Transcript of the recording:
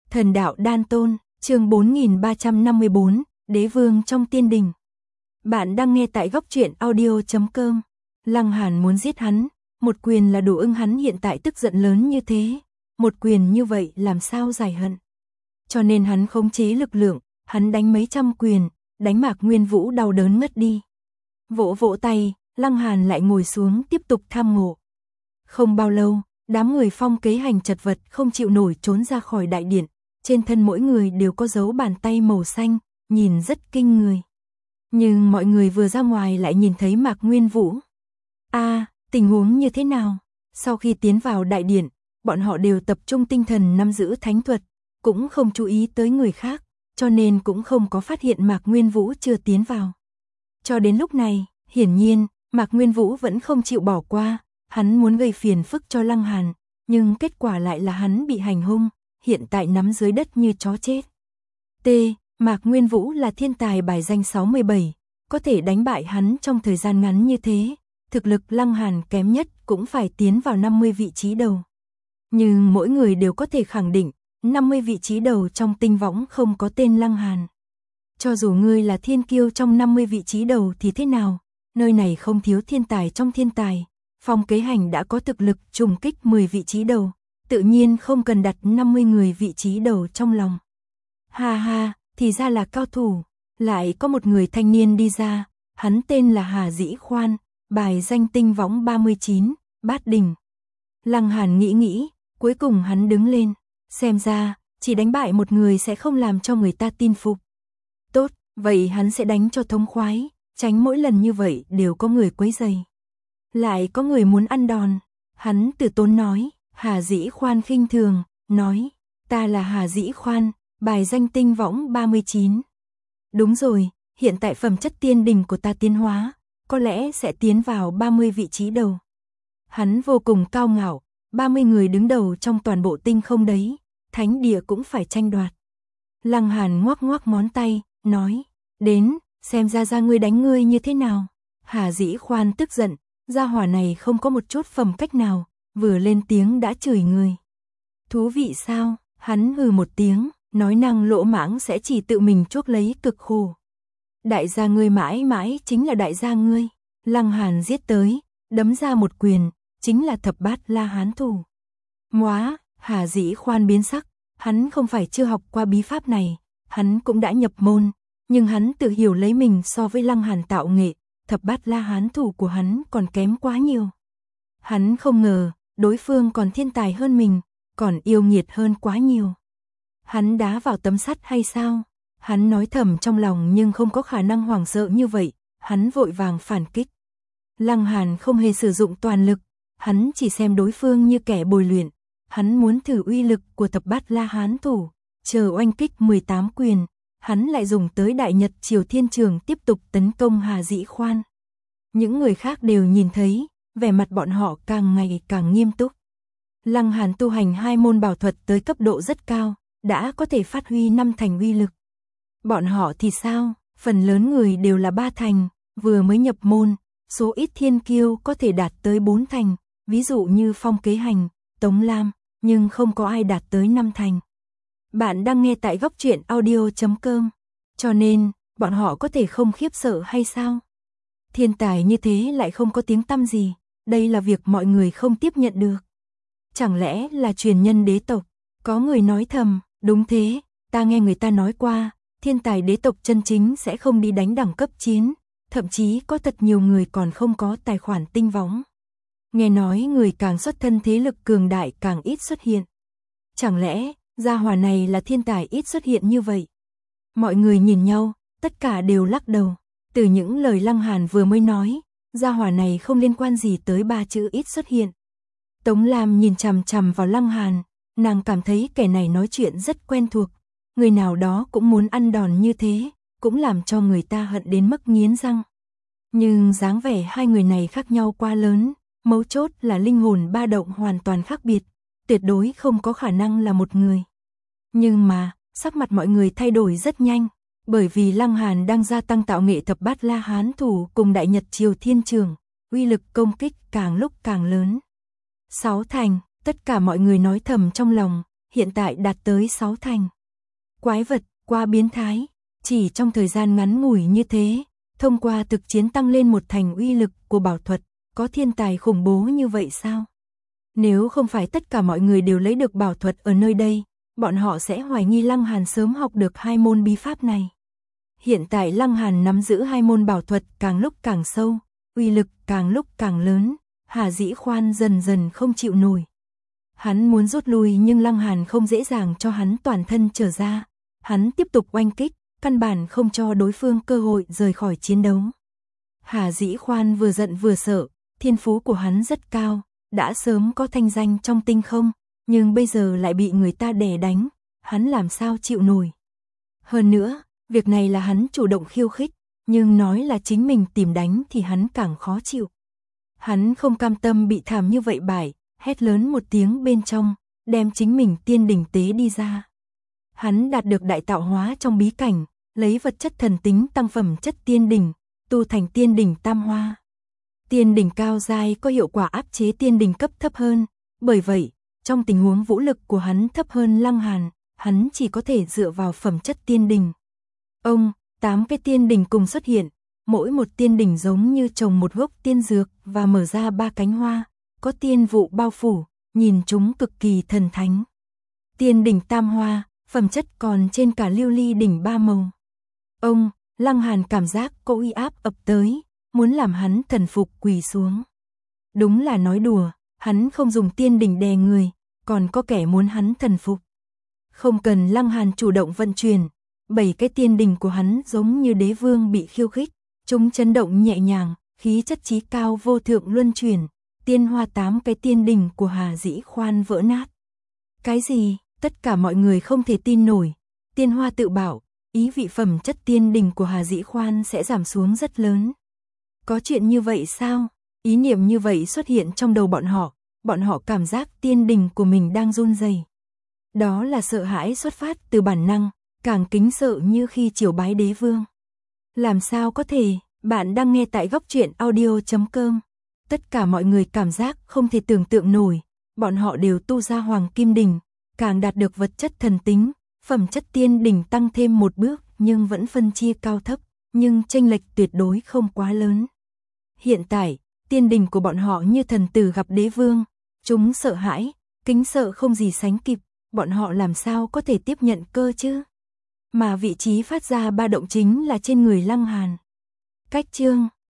Thần đạo đan tôn, chương 4354, Đế vương trong tiên đình. Bạn đang nghe tại góc truyện audio.com. Lăng Hàn muốn giết hắn, một quyền là đủ ưng hắn hiện tại tức giận lớn như thế, một quyền như vậy làm sao giải hận. Cho nên hắn khống chế lực lượng, hắn đánh mấy trăm quyền, đánh Mạc Nguyên Vũ đau đớn ngất đi. Vỗ vỗ tay, Lăng Hàn lại ngồi xuống tiếp tục tham ngộ. Không bao lâu, đám người phong kế hành chật vật không chịu nổi trốn ra khỏi đại điện, trên thân mỗi người đều có dấu bàn tay màu xanh, nhìn rất kinh người. Nhưng mọi người vừa ra ngoài lại nhìn thấy Mạc Nguyên Vũ. Tình huống như thế nào? Sau khi tiến vào đại điện, bọn họ đều tập trung tinh thần nắm giữ thánh thuật, cũng không chú ý tới người khác, cho nên cũng không có phát hiện Mạc Nguyên Vũ chưa tiến vào. Cho đến lúc này, hiển nhiên, Mạc Nguyên Vũ vẫn không chịu bỏ qua, hắn muốn gây phiền phức cho Lăng Hàn, nhưng kết quả lại là hắn bị hành hung, hiện tại nắm dưới đất như chó chết. Mạc Nguyên Vũ là thiên tài bài danh 67, có thể đánh bại hắn trong thời gian ngắn như thế, thực lực Lăng Hàn kém nhất cũng phải tiến vào 50 vị trí đầu. Nhưng mỗi người đều có thể khẳng định, 50 vị trí đầu trong tinh võng không có tên Lăng Hàn. Cho dù ngươi là thiên kiêu trong 50 vị trí đầu thì thế nào, nơi này không thiếu thiên tài trong thiên tài, phong kế hành đã có thực lực trùng kích 10 vị trí đầu, tự nhiên không cần đặt 50 người vị trí đầu trong lòng. Thì ra là cao thủ, lại có một người thanh niên đi ra, hắn tên là Hà Dĩ Khoan, bài danh tinh võng 39, bát đỉnh. Lăng Hàn nghĩ, cuối cùng hắn đứng lên, xem ra, chỉ đánh bại một người sẽ không làm cho người ta tin phục. Tốt, vậy hắn sẽ đánh cho thống khoái, tránh mỗi lần như vậy đều có người quấy rầy. Lại có người muốn ăn đòn, hắn từ tốn nói, Hà Dĩ Khoan khinh thường, nói, ta là Hà Dĩ Khoan, bài danh tinh võng 39. Đúng rồi, hiện tại phẩm chất tiên đình của ta tiến hóa, có lẽ sẽ tiến vào 30 vị trí đầu. Hắn vô cùng cao ngạo, 30 người đứng đầu trong toàn bộ tinh không đấy, thánh địa cũng phải tranh đoạt. Lăng Hàn ngoắc ngoắc ngón tay, nói, đến, xem ra ngươi đánh ngươi như thế nào. Hà Dĩ Khoan tức giận, gia hỏa này không có một chút phẩm cách nào, vừa lên tiếng đã chửi người. Thú vị sao, hắn hừ một tiếng, nói năng lỗ mãng sẽ chỉ tự mình chuốc lấy cực khổ. Đại gia ngươi mãi mãi chính là đại gia ngươi. Lăng Hàn giết tới, đấm ra một quyền, chính là thập bát La Hán thủ. Móa, Hà Dĩ Khoan biến sắc, hắn không phải chưa học qua bí pháp này, hắn cũng đã nhập môn, nhưng hắn tự hiểu lấy mình so với Lăng Hàn tạo nghệ, thập bát La Hán thủ của hắn còn kém quá nhiều. Hắn không ngờ, đối phương còn thiên tài hơn mình, còn yêu nghiệt hơn quá nhiều. Hắn đá vào tấm sắt hay sao? Hắn nói thầm trong lòng nhưng không có khả năng hoảng sợ như vậy, hắn vội vàng phản kích. Lăng Hàn không hề sử dụng toàn lực, hắn chỉ xem đối phương như kẻ bồi luyện, hắn muốn thử uy lực của thập bát La Hán thủ, chờ oanh kích 18 quyền, hắn lại dùng tới Đại Nhật Triều Thiên Trường tiếp tục tấn công Hà Dĩ Khoan. Những người khác đều nhìn thấy, vẻ mặt bọn họ càng ngày càng nghiêm túc. Lăng Hàn tu hành 2 môn bảo thuật tới cấp độ rất cao, đã có thể phát huy 5 thành uy lực. Bọn họ thì sao, phần lớn người đều là 3 thành, vừa mới nhập môn, số ít thiên kiêu có thể đạt tới 4 thành, ví dụ như phong kế hành, Tống Lam, nhưng không có ai đạt tới 5 thành. Bạn đang nghe tại góc truyện audio.com, cho nên, bọn họ có thể không khiếp sợ hay sao? Thiên tài như thế lại không có tiếng tăm gì, đây là việc mọi người không tiếp nhận được. Chẳng lẽ là truyền nhân đế tộc? Có người nói thầm, đúng thế, ta nghe người ta nói qua, thiên tài đế tộc chân chính sẽ không đi đánh đẳng cấp chiến, thậm chí có thật nhiều người còn không có tài khoản tinh võng. Nghe nói người càng xuất thân thế lực cường đại càng ít xuất hiện. Chẳng lẽ, gia hỏa này là thiên tài ít xuất hiện như vậy? Mọi người nhìn nhau, tất cả đều lắc đầu. Từ những lời Lăng Hàn vừa mới nói, gia hỏa này không liên quan gì tới 3 chữ ít xuất hiện. Tống Lam nhìn chằm chằm vào Lăng Hàn, nàng cảm thấy kẻ này nói chuyện rất quen thuộc. Người nào đó cũng muốn ăn đòn như thế, cũng làm cho người ta hận đến mức nghiến răng. Nhưng dáng vẻ hai người này khác nhau quá lớn, mấu chốt là linh hồn ba động hoàn toàn khác biệt, tuyệt đối không có khả năng là một người. Nhưng mà, sắc mặt mọi người thay đổi rất nhanh, bởi vì Lăng Hàn đang gia tăng tạo nghệ thập bát La Hán thủ cùng Đại Nhật Triều Thiên Trường, uy lực công kích càng lúc càng lớn. 6 thành, tất cả mọi người nói thầm trong lòng, hiện tại đạt tới 6 thành. Quái vật, quá biến thái, chỉ trong thời gian ngắn ngủi như thế, thông qua thực chiến tăng lên 1 thành uy lực của bảo thuật, có thiên tài khủng bố như vậy sao? Nếu không phải tất cả mọi người đều lấy được bảo thuật ở nơi đây, bọn họ sẽ hoài nghi Lăng Hàn sớm học được 2 môn bí pháp này. Hiện tại Lăng Hàn nắm giữ 2 môn bảo thuật càng lúc càng sâu, uy lực càng lúc càng lớn, Hà Dĩ Khoan dần dần không chịu nổi. Hắn muốn rút lui nhưng Lăng Hàn không dễ dàng cho hắn toàn thân trở ra. Hắn tiếp tục oanh kích, căn bản không cho đối phương cơ hội rời khỏi chiến đấu. Hà Dĩ Khoan vừa giận vừa sợ, thiên phú của hắn rất cao, đã sớm có thanh danh trong tinh không, nhưng bây giờ lại bị người ta đè đánh, hắn làm sao chịu nổi. Hơn nữa, việc này là hắn chủ động khiêu khích, nhưng nói là chính mình tìm đánh thì hắn càng khó chịu. Hắn không cam tâm bị thảm như vậy bại, hét lớn một tiếng bên trong, đem chính mình tiên đỉnh tế đi ra. Hắn đạt được đại tạo hóa trong bí cảnh, lấy vật chất thần tính tăng phẩm chất tiên đỉnh, tu thành tiên đỉnh tam hoa. Tiên đỉnh cao giai có hiệu quả áp chế tiên đỉnh cấp thấp hơn, bởi vậy, trong tình huống vũ lực của hắn thấp hơn Lăng Hàn, hắn chỉ có thể dựa vào phẩm chất tiên đỉnh. 8 cái tiên đỉnh cùng xuất hiện, mỗi một tiên đỉnh giống như trồng một gốc tiên dược và mở ra 3 cánh hoa, có tiên vụ bao phủ, nhìn chúng cực kỳ thần thánh. Tiên đỉnh tam hoa, phẩm chất còn trên cả lưu ly đỉnh 3 màu. Lăng Hàn cảm giác có uy áp ập tới, muốn làm hắn thần phục quỳ xuống. Đúng là nói đùa, hắn không dùng tiên đỉnh đè người, còn có kẻ muốn hắn thần phục. Không cần Lăng Hàn chủ động vận chuyển, 7 cái tiên đỉnh của hắn giống như đế vương bị khiêu khích, chúng chấn động nhẹ nhàng, khí chất chí cao vô thượng luân chuyển, tiên hoa 8 cái tiên đỉnh của Hà Dĩ Khoan vỡ nát. Cái gì? Tất cả mọi người không thể tin nổi. Tiên hoa tự bảo, ý vị phẩm chất tiên đỉnh của Hà Dĩ Khoan sẽ giảm xuống rất lớn. Có chuyện như vậy sao? Ý niệm như vậy xuất hiện trong đầu bọn họ cảm giác tiên đỉnh của mình đang run rẩy. Đó là sợ hãi xuất phát từ bản năng, càng kính sợ như khi triều bái đế vương. Làm sao có thể? Bạn đang nghe tại Góc Truyện Audio.com. Tất cả mọi người cảm giác không thể tưởng tượng nổi, bọn họ đều tu ra Hoàng Kim Đỉnh, càng đạt được vật chất thần tính, phẩm chất tiên đỉnh tăng thêm một bước nhưng vẫn phân chia cao thấp, nhưng chênh lệch tuyệt đối không quá lớn. Hiện tại, tiên đỉnh của bọn họ như thần tử gặp đế vương, chúng sợ hãi, kính sợ không gì sánh kịp, bọn họ làm sao có thể tiếp nhận cơ chứ? Mà vị trí phát ra ba động chính là trên người Lăng Hàn. Cách chương